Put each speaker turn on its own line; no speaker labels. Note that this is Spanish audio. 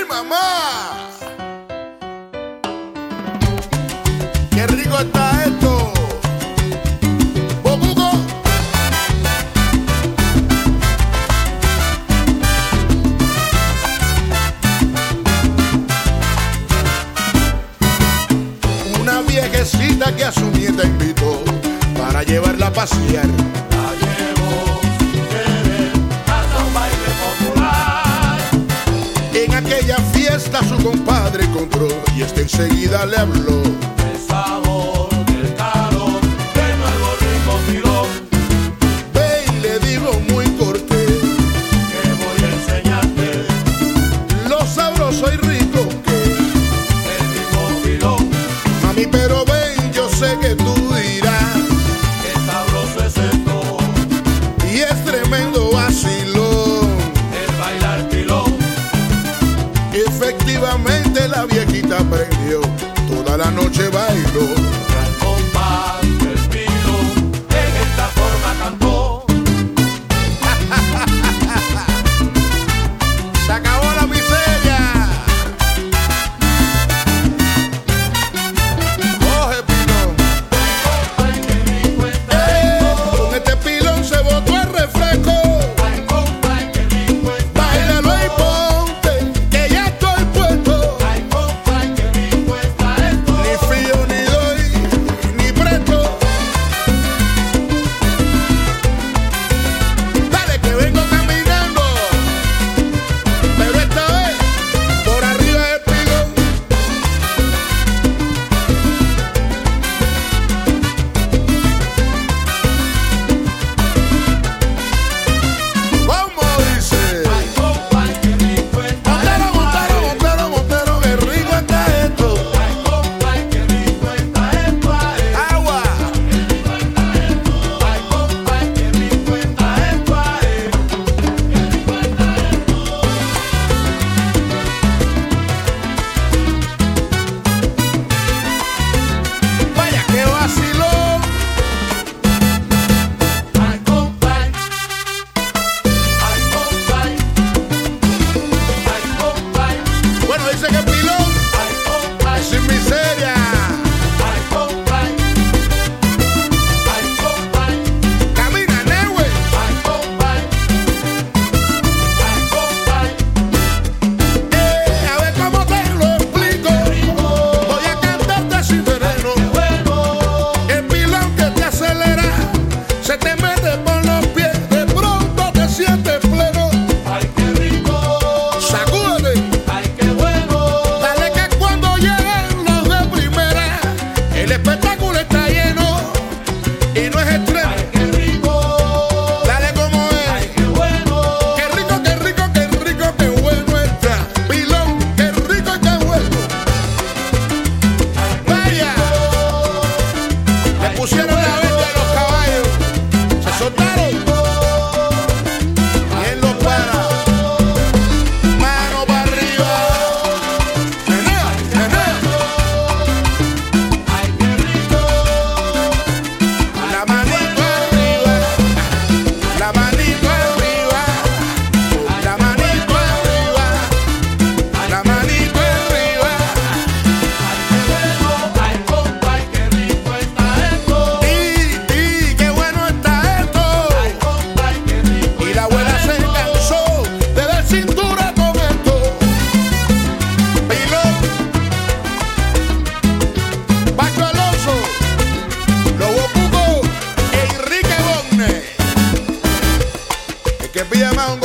mamá! ¡Qué rico está esto! ¡Bocuco! Una viejecita que a su nieta invitó para llevarla a pasear.
La llevó sin querer hasta un baile popular.
En aquella fiesta su compadre encontró y este enseguida le habló.
El sabor del calor de nuevo rico pilón.
Ve y le digo muy cortés
Que voy a enseñarte
lo sabroso y rico que es.
el rico pilón.
Mami, pero ven, yo sé que tú dirás
Qué sabroso es esto,
y es tremendo vacilón.
el bailar pilón.
Efectivamente la viejita aprendió, toda la noche bailó.
Al compás del pilón, en esta forma cantó.
Se acabó la miseria. Coge pilón.
Ay, qué rico está esto.
Con este pilón se botó el refresco.
Ay, compay, qué rico está
Báilalo y
esto.
ponte, que ya estoy puesto.
Ay, compay, qué rico está esto.
Ni frío ni doy, ni presto. Dale que vengo caminando, pero esta vez por arriba del pilón. ¿Cómo dice?
Ay, compay, qué rico está
Montero,
esto.
montero, montero, montero, qué rico está esto.
Ay, compay, qué rico está esto.
Agua.
Ay, compay, qué rico está esto.
Vaya que vacilón.
Ay, compay. Ay, compay. Ay, compay.
Bueno, dice que pilón
Ay, compay.
sin miseria.
Ay, compay. Ay, compay.
Camina, Neue.
Ay, compay. Ay, compay.
A ver cómo te lo explico. Voy a cantarte sin veneno.
Bueno,
El pilón que te acelera se te mete por los pies. De pronto te sientes pleno.
ay, qué rico.
Sacúdete.
Ay, qué bueno.
Dale que cuando lleguen los de primera, el espectáculo está lleno y no es extremo.
Ay, qué rico.
Dale como
Ay,
es.
qué bueno.
Qué rico, qué rico, qué rico, qué bueno está. Pilón, qué rico y qué bueno. Vaya, le pusieron la verde a los caballos. Se soltaron y él los para. Mano para arriba. Menea, menea.
Ay, qué rico.
La manito arriba. La manito arriba. La manito arriba. La manito arriba.
Ay, compay, qué rico está esto.
Y qué bueno está esto.
Ay, compay, qué rico.
Y la abuela se cansó de dar cintura con esto. Pilón, Paco Alonso, Lobo Cuco, Enrique Bonne. El que pide más un